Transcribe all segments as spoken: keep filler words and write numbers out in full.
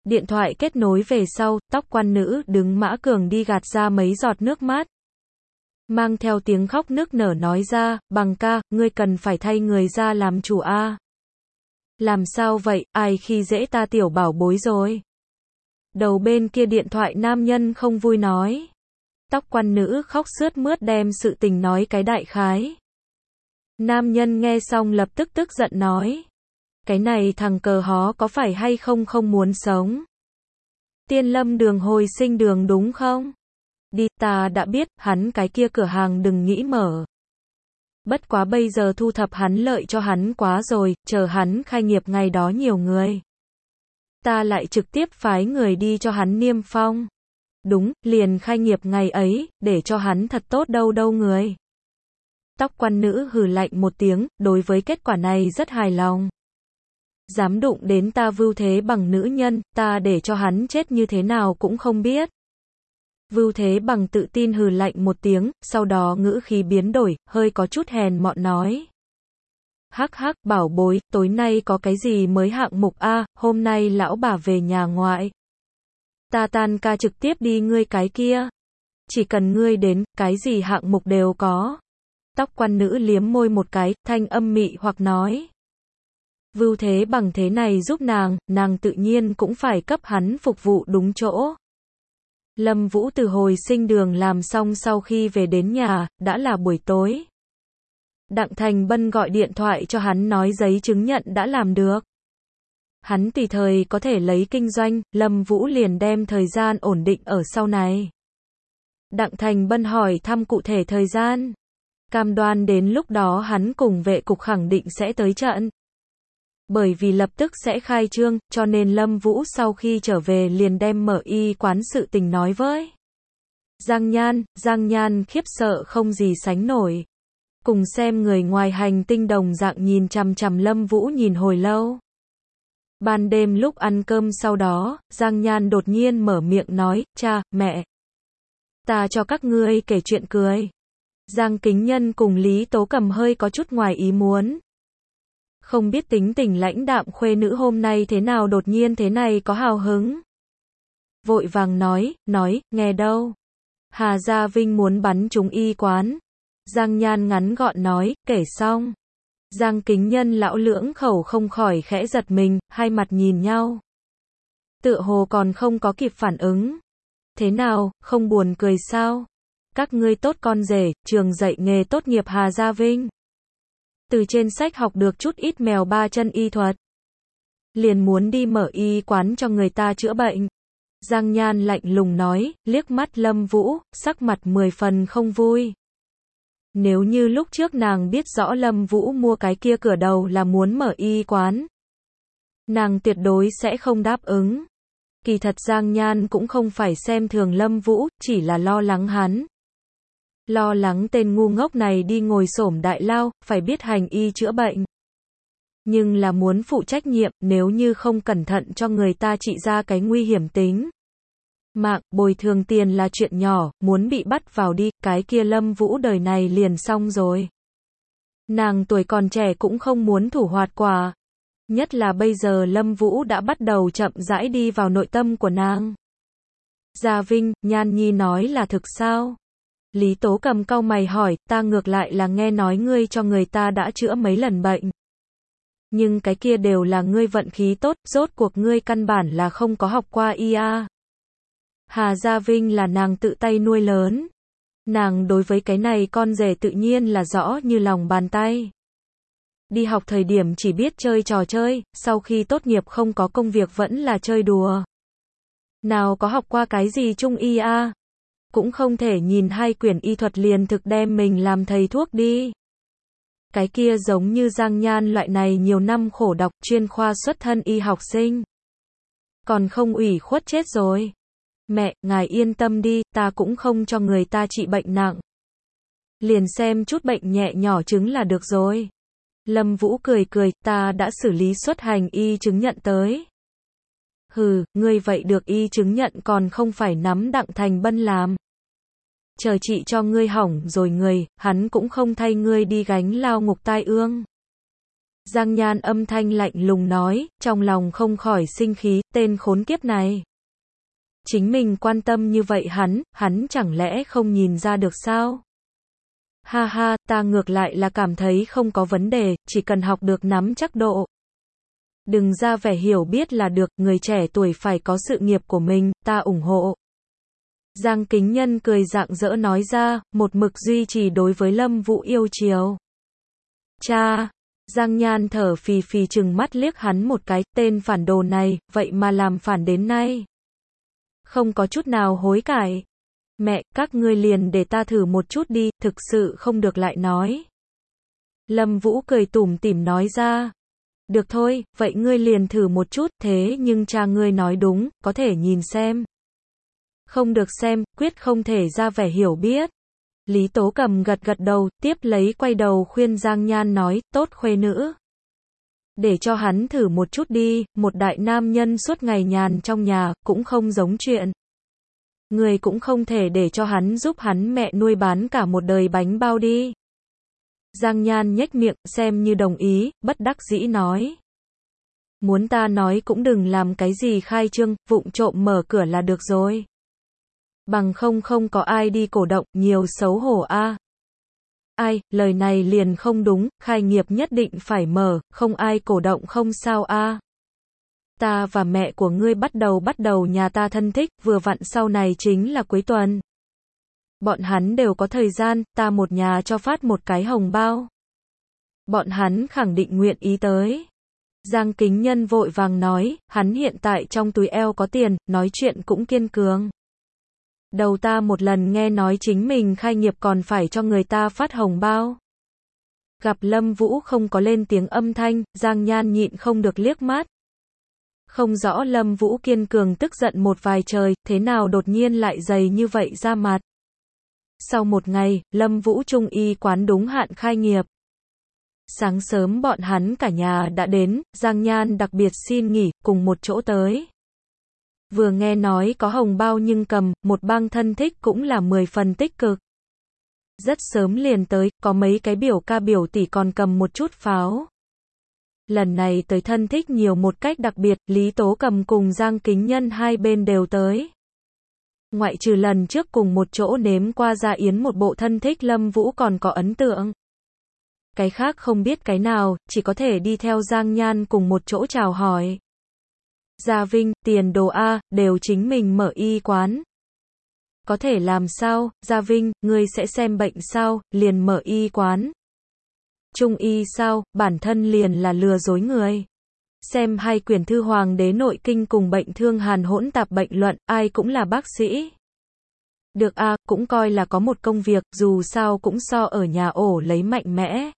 Điện thoại kết nối về sau, tóc quan nữ đứng Mã Cường đi gạt ra mấy giọt nước mắt. Mang theo tiếng khóc nức nở nói ra, Bằng ca, ngươi cần phải thay người ra làm chủ a. Làm sao vậy, ai khi dễ ta tiểu bảo bối rồi? Đầu bên kia điện thoại nam nhân không vui nói. Tóc quan nữ khóc sướt mướt đem sự tình nói cái đại khái. Nam nhân nghe xong lập tức tức giận nói. Cái này thằng cờ hó có phải hay không không muốn sống? Tiên Lâm đường hồi sinh đường đúng không? Đi, ta đã biết, hắn cái kia cửa hàng đừng nghĩ mở. Bất quá bây giờ thu thập hắn lợi cho hắn quá rồi, chờ hắn khai nghiệp ngày đó nhiều người. Ta lại trực tiếp phái người đi cho hắn niêm phong. Đúng, liền khai nghiệp ngày ấy, để cho hắn thật tốt đâu đâu người. Tóc quan nữ hừ lạnh một tiếng, đối với kết quả này rất hài lòng. Dám đụng đến ta Vưu Thế Bằng nữ nhân, ta để cho hắn chết như thế nào cũng không biết. Vưu Thế Bằng tự tin hừ lạnh một tiếng, sau đó ngữ khí biến đổi, hơi có chút hèn mọn nói. Hắc hắc, bảo bối, tối nay có cái gì mới hạng mục a? Hôm nay lão bà về nhà ngoại. Ta tan ca trực tiếp đi ngươi cái kia. Chỉ cần ngươi đến, cái gì hạng mục đều có. Tóc quan nữ liếm môi một cái, thanh âm mị hoặc nói. Vưu Thế Bằng thế này giúp nàng, nàng tự nhiên cũng phải cấp hắn phục vụ đúng chỗ. Lâm Vũ từ hồi sinh đường làm xong sau khi về đến nhà, đã là buổi tối. Đặng Thành Bân gọi điện thoại cho hắn nói giấy chứng nhận đã làm được. Hắn tùy thời có thể lấy kinh doanh, Lâm Vũ liền đem thời gian ổn định ở sau này. Đặng Thành Bân hỏi thăm cụ thể thời gian. Cam đoan đến lúc đó hắn cùng vệ cục khẳng định sẽ tới trận. Bởi vì lập tức sẽ khai trương, cho nên Lâm Vũ sau khi trở về liền đem mở y quán sự tình nói với Giang Nhan. Giang Nhan khiếp sợ không gì sánh nổi. Cùng xem người ngoài hành tinh đồng dạng nhìn chằm chằm Lâm Vũ nhìn hồi lâu. Ban đêm lúc ăn cơm sau đó, Giang Nhan đột nhiên mở miệng nói, cha, mẹ. Ta cho các ngươi kể chuyện cười. Giang Kính Nhân cùng Lý Tố Cầm hơi có chút ngoài ý muốn. Không biết tính tình lãnh đạm khuê nữ hôm nay thế nào đột nhiên thế này có hào hứng. Vội vàng nói, nói, nghe đâu. Hà Gia Vinh muốn bắn trúng y quán. Giang Nhan ngắn gọn nói, kể xong. Giang Kính Nhân lão lưỡng khẩu không khỏi khẽ giật mình, hai mặt nhìn nhau. Tựa hồ còn không có kịp phản ứng. Thế nào, không buồn cười sao? Các ngươi tốt con rể, trường dạy nghề tốt nghiệp Hà Gia Vinh. Từ trên sách học được chút ít mèo ba chân y thuật. Liền muốn đi mở y quán cho người ta chữa bệnh. Giang Nhan lạnh lùng nói, liếc mắt Lâm Vũ, sắc mặt mười phần không vui. Nếu như lúc trước nàng biết rõ Lâm Vũ mua cái kia cửa đầu là muốn mở y quán, nàng tuyệt đối sẽ không đáp ứng. Kỳ thật Giang Nhan cũng không phải xem thường Lâm Vũ, chỉ là lo lắng hắn. Lo lắng tên ngu ngốc này đi ngồi xổm đại lao, phải biết hành y chữa bệnh. Nhưng là muốn phụ trách nhiệm, nếu như không cẩn thận cho người ta trị ra cái nguy hiểm tính. Mạng, bồi thường tiền là chuyện nhỏ, muốn bị bắt vào đi, cái kia Lâm Vũ đời này liền xong rồi. Nàng tuổi còn trẻ cũng không muốn thủ hoạt quả. Nhất là bây giờ Lâm Vũ đã bắt đầu chậm rãi đi vào nội tâm của nàng. Gia Vinh, Nhan Nhi nói là thực sao? Lý Tố Cầm cau mày hỏi, ta ngược lại là nghe nói ngươi cho người ta đã chữa mấy lần bệnh. Nhưng cái kia đều là ngươi vận khí tốt, rốt cuộc ngươi căn bản là không có học qua y a. Hà Gia Vinh là nàng tự tay nuôi lớn. Nàng đối với cái này con rể tự nhiên là rõ như lòng bàn tay. Đi học thời điểm chỉ biết chơi trò chơi, sau khi tốt nghiệp không có công việc vẫn là chơi đùa. Nào có học qua cái gì trung y a? Cũng không thể nhìn hai quyển y thuật liền thực đem mình làm thầy thuốc đi. Cái kia giống như Giang Nhan loại này nhiều năm khổ đọc chuyên khoa xuất thân y học sinh. Còn không ủy khuất chết rồi. Mẹ, ngài yên tâm đi, ta cũng không cho người ta trị bệnh nặng. Liền xem chút bệnh nhẹ nhỏ chứng là được rồi. Lâm Vũ cười cười, ta đã xử lý xuất hành y chứng nhận tới. Hừ, ngươi vậy được y chứng nhận còn không phải nắm Đặng Thành Bân làm. Chờ chị cho ngươi hỏng rồi người, hắn cũng không thay ngươi đi gánh lao ngục tai ương. Giang Nhan âm thanh lạnh lùng nói, trong lòng không khỏi sinh khí, tên khốn kiếp này. Chính mình quan tâm như vậy hắn, hắn chẳng lẽ không nhìn ra được sao? Ha ha, ta ngược lại là cảm thấy không có vấn đề, chỉ cần học được nắm chắc độ. Đừng ra vẻ hiểu biết là được, người trẻ tuổi phải có sự nghiệp của mình, ta ủng hộ. Giang Kính Nhân cười rạng rỡ nói ra, một mực duy trì đối với Lâm Vũ yêu chiều. Cha! Giang Nhan thở phì phì trừng mắt liếc hắn một cái, tên phản đồ này, vậy mà làm phản đến nay. Không có chút nào hối cải. Mẹ, các ngươi liền để ta thử một chút đi, thực sự không được lại nói. Lâm Vũ cười tủm tỉm nói ra. Được thôi, vậy ngươi liền thử một chút, thế nhưng cha ngươi nói đúng, có thể nhìn xem. Không được xem, quyết không thể ra vẻ hiểu biết. Lý Tố Cầm gật gật đầu, tiếp lấy quay đầu khuyên Giang Nhan nói, tốt khuê nữ. Để cho hắn thử một chút đi, một đại nam nhân suốt ngày nhàn trong nhà, cũng không giống chuyện. Người cũng không thể để cho hắn giúp hắn mẹ nuôi bán cả một đời bánh bao đi. Giang Nhan nhếch miệng, xem như đồng ý, bất đắc dĩ nói. Muốn ta nói cũng đừng làm cái gì khai trương, vụng trộm mở cửa là được rồi. Bằng không không có ai đi cổ động, nhiều xấu hổ a. À. Ai, lời này liền không đúng, khai nghiệp nhất định phải mở, không ai cổ động không sao a. À. Ta và mẹ của ngươi bắt đầu bắt đầu nhà ta thân thích, vừa vặn sau này chính là cuối tuần. Bọn hắn đều có thời gian, ta một nhà cho phát một cái hồng bao. Bọn hắn khẳng định nguyện ý tới. Giang Kính Nhân vội vàng nói, hắn hiện tại trong túi eo có tiền, nói chuyện cũng kiên cường. Đầu ta một lần nghe nói chính mình khai nghiệp còn phải cho người ta phát hồng bao. Gặp Lâm Vũ không có lên tiếng âm thanh, Giang Nhan nhịn không được liếc mắt. Không rõ Lâm Vũ kiên cường tức giận một vài trời, thế nào đột nhiên lại dày như vậy ra mặt. Sau một ngày, Lâm Vũ Trung y quán đúng hạn khai nghiệp. Sáng sớm bọn hắn cả nhà đã đến, Giang Nhan đặc biệt xin nghỉ, cùng một chỗ tới. Vừa nghe nói có hồng bao nhưng cầm, một bang thân thích cũng là mười phần tích cực. Rất sớm liền tới, có mấy cái biểu ca biểu tỷ còn cầm một chút pháo. Lần này tới thân thích nhiều một cách đặc biệt, Lý Tố Cầm cùng Giang Kính Nhân hai bên đều tới. Ngoại trừ lần trước cùng một chỗ nếm qua gia yến một bộ thân thích Lâm Vũ còn có ấn tượng. Cái khác không biết cái nào, chỉ có thể đi theo Giang Nhan cùng một chỗ chào hỏi. Gia Vinh, tiền đồ A, đều chính mình mở y quán. Có thể làm sao, Gia Vinh, ngươi sẽ xem bệnh sao, liền mở y quán. Trung y sao, bản thân liền là lừa dối người. Xem hai quyển thư Hoàng đế nội kinh cùng bệnh thương hàn hỗn tạp bệnh luận, ai cũng là bác sĩ. Được a, à, cũng coi là có một công việc, dù sao cũng so ở nhà ổ lấy mạnh mẽ.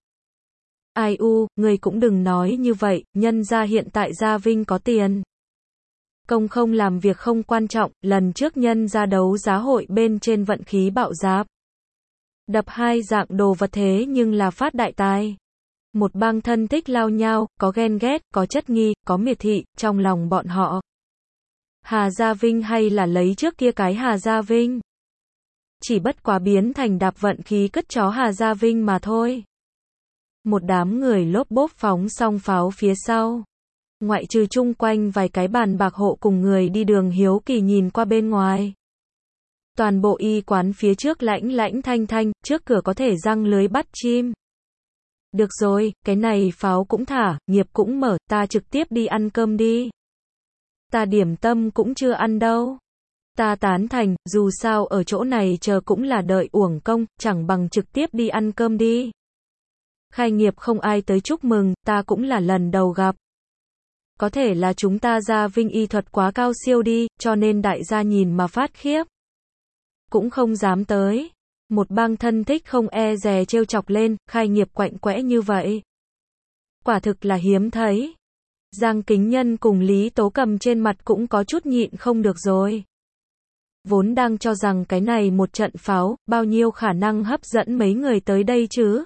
Ai u, người cũng đừng nói như vậy, nhân ra hiện tại Gia Vinh có tiền. Công không làm việc không quan trọng, lần trước nhân ra đấu giá hội bên trên vận khí bạo giáp. Đập hai dạng đồ vật thế nhưng là phát đại tài. Một bang thân thích lao nhau, có ghen ghét, có chất nghi, có miệt thị, trong lòng bọn họ. Hà Gia Vinh hay là lấy trước kia cái Hà Gia Vinh? Chỉ bất quá biến thành đạp vận khí cất chó Hà Gia Vinh mà thôi. Một đám người lốp bốp phóng xong pháo phía sau. Ngoại trừ chung quanh vài cái bàn bạc hộ cùng người đi đường hiếu kỳ nhìn qua bên ngoài. Toàn bộ y quán phía trước lãnh lãnh thanh thanh, trước cửa có thể răng lưới bắt chim. Được rồi, cái này pháo cũng thả, nghiệp cũng mở, ta trực tiếp đi ăn cơm đi. Ta điểm tâm cũng chưa ăn đâu. Ta tán thành, dù sao ở chỗ này chờ cũng là đợi uổng công, chẳng bằng trực tiếp đi ăn cơm đi. Khai nghiệp không ai tới chúc mừng, ta cũng là lần đầu gặp. Có thể là chúng ta Gia Vinh y thuật quá cao siêu đi, cho nên đại gia nhìn mà phát khiếp. Cũng không dám tới. Một bang thân thích không e dè trêu chọc lên, khai nghiệp quạnh quẽ như vậy. Quả thực là hiếm thấy. Giang Kính Nhân cùng Lý Tố Cầm trên mặt cũng có chút nhịn không được rồi. Vốn đang cho rằng cái này một trận pháo, bao nhiêu khả năng hấp dẫn mấy người tới đây chứ.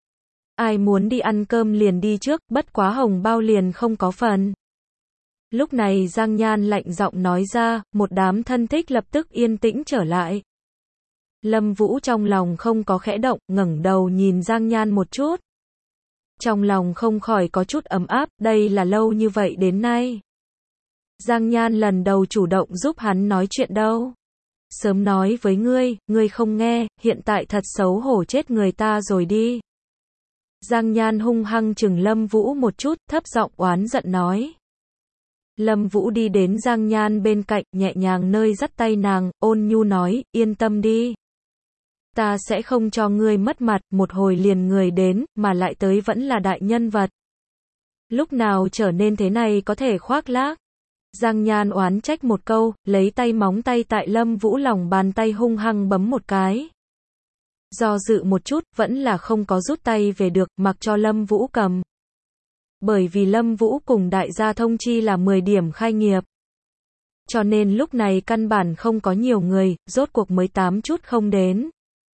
Ai muốn đi ăn cơm liền đi trước, bất quá hồng bao liền không có phần. Lúc này Giang Nhan lạnh giọng nói ra, một đám thân thích lập tức yên tĩnh trở lại. Lâm Vũ trong lòng không có khẽ động, ngẩng đầu nhìn Giang Nhan một chút. Trong lòng không khỏi có chút ấm áp, đây là lâu như vậy đến nay. Giang Nhan lần đầu chủ động giúp hắn nói chuyện đâu. Sớm nói với ngươi, ngươi không nghe, hiện tại thật xấu hổ chết người ta rồi đi. Giang Nhan hung hăng chừng Lâm Vũ một chút, thấp giọng oán giận nói. Lâm Vũ đi đến Giang Nhan bên cạnh, nhẹ nhàng nơi dắt tay nàng, ôn nhu nói, yên tâm đi. Ta sẽ không cho ngươi mất mặt, một hồi liền người đến, mà lại tới vẫn là đại nhân vật. Lúc nào trở nên thế này có thể khoác lác. Giang Nhan oán trách một câu, lấy tay móng tay tại Lâm Vũ lòng bàn tay hung hăng bấm một cái. Do dự một chút, vẫn là không có rút tay về được, mặc cho Lâm Vũ cầm. Bởi vì Lâm Vũ cùng đại gia thông chi là mười điểm khai nghiệp. Cho nên lúc này căn bản không có nhiều người, rốt cuộc mới tám chút không đến.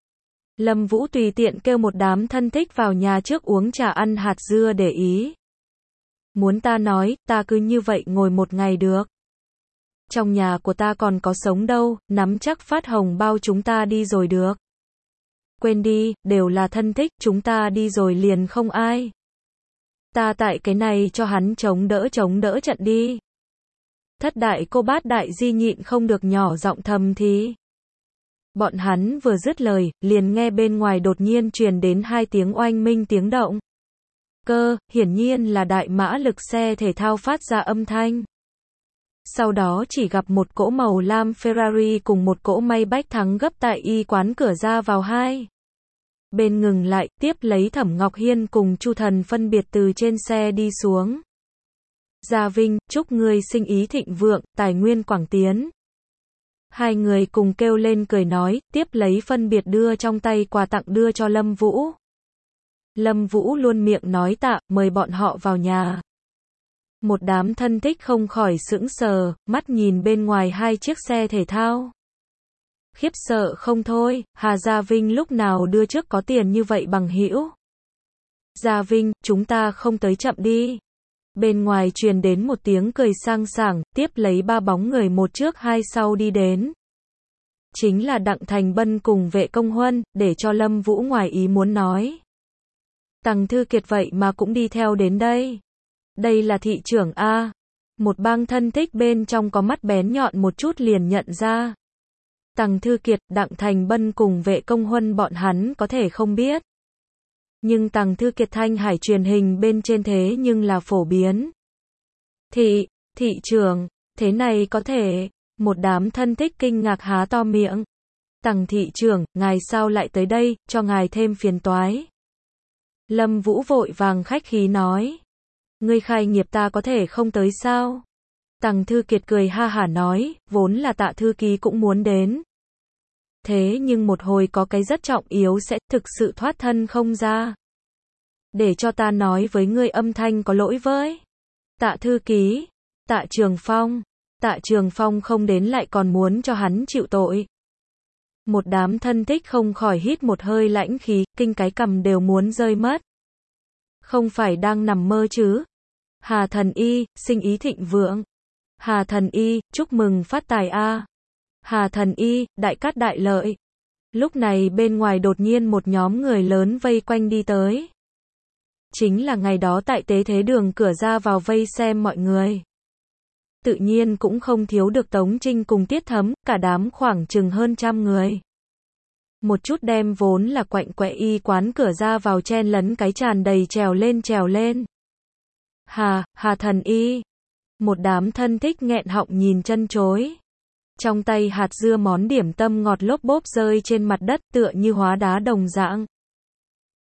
Lâm Vũ tùy tiện kêu một đám thân thích vào nhà trước uống trà ăn hạt dưa để ý. Muốn ta nói, ta cứ như vậy ngồi một ngày được. Trong nhà của ta còn có sống đâu, nắm chắc phát hồng bao chúng ta đi rồi được. Quên đi, đều là thân thích, chúng ta đi rồi liền không ai. Ta tại cái này cho hắn chống đỡ chống đỡ trận đi. Thất đại cô bát đại di nhịn không được nhỏ giọng thầm thì. Bọn hắn vừa dứt lời, liền nghe bên ngoài đột nhiên truyền đến hai tiếng oanh minh tiếng động. Cơ, hiển nhiên là đại mã lực xe thể thao phát ra âm thanh. Sau đó chỉ gặp một cỗ màu lam Ferrari cùng một cỗ Maybach thắng gấp tại y quán cửa ra vào hai. Bên ngừng lại, tiếp lấy Thẩm Ngọc Hiên cùng Chu Thần phân biệt từ trên xe đi xuống. Gia Vinh, chúc ngươi sinh ý thịnh vượng, tài nguyên quảng tiến. Hai người cùng kêu lên cười nói, tiếp lấy phân biệt đưa trong tay quà tặng đưa cho Lâm Vũ. Lâm Vũ luôn miệng nói tạ, mời bọn họ vào nhà. Một đám thân thích không khỏi sững sờ, mắt nhìn bên ngoài hai chiếc xe thể thao. Khiếp sợ không thôi, Hà Gia Vinh lúc nào đưa trước có tiền như vậy bằng hữu. Gia Vinh, chúng ta không tới chậm đi. Bên ngoài truyền đến một tiếng cười sang sảng, tiếp lấy ba bóng người một trước hai sau đi đến. Chính là Đặng Thành Bân cùng Vệ Công Huân, để cho Lâm Vũ ngoài ý muốn nói. Tằng Thư Kiệt vậy mà cũng đi theo đến đây. Đây là thị trưởng A. Một bang thân thích bên trong có mắt bén nhọn một chút liền nhận ra. Tằng Thư Kiệt, Đặng Thành Bân cùng Vệ Công Huân bọn hắn có thể không biết. Nhưng Tằng Thư Kiệt Thanh Hải truyền hình bên trên thế nhưng là phổ biến. Thị, thị trưởng, thế này có thể, một đám thân thích kinh ngạc há to miệng. Tằng thị trưởng, ngài sao lại tới đây, cho ngài thêm phiền toái. Lâm Vũ vội vàng khách khí nói. Ngươi khai nghiệp ta có thể không tới sao? Tằng Thư Kiệt cười ha hả nói, vốn là Tạ thư ký cũng muốn đến. Thế nhưng một hồi có cái rất trọng yếu sẽ thực sự thoát thân không ra. Để cho ta nói với ngươi âm thanh có lỗi với. Tạ thư ký, Tạ Trường Phong, Tạ Trường Phong không đến lại còn muốn cho hắn chịu tội. Một đám thân thích không khỏi hít một hơi lãnh khí, kinh cái cằm đều muốn rơi mất. Không phải đang nằm mơ chứ? Hà Thần Y, sinh ý thịnh vượng. Hà Thần Y, chúc mừng phát tài a. Hà Thần Y, đại cát đại lợi. Lúc này bên ngoài đột nhiên một nhóm người lớn vây quanh đi tới. Chính là ngày đó tại Tế Thế Đường cửa ra vào vây xem mọi người. Tự nhiên cũng không thiếu được Tống Trinh cùng Tiết Thấm, cả đám khoảng chừng hơn trăm người. Một chút đem vốn là quạnh quẹ y quán cửa ra vào chen lấn cái tràn đầy trèo lên trèo lên. Hà, Hà Thần Y. Một đám thân thích nghẹn họng nhìn chân chối. Trong tay hạt dưa món điểm tâm ngọt lốp bốp rơi trên mặt đất tựa như hóa đá đồng dạng.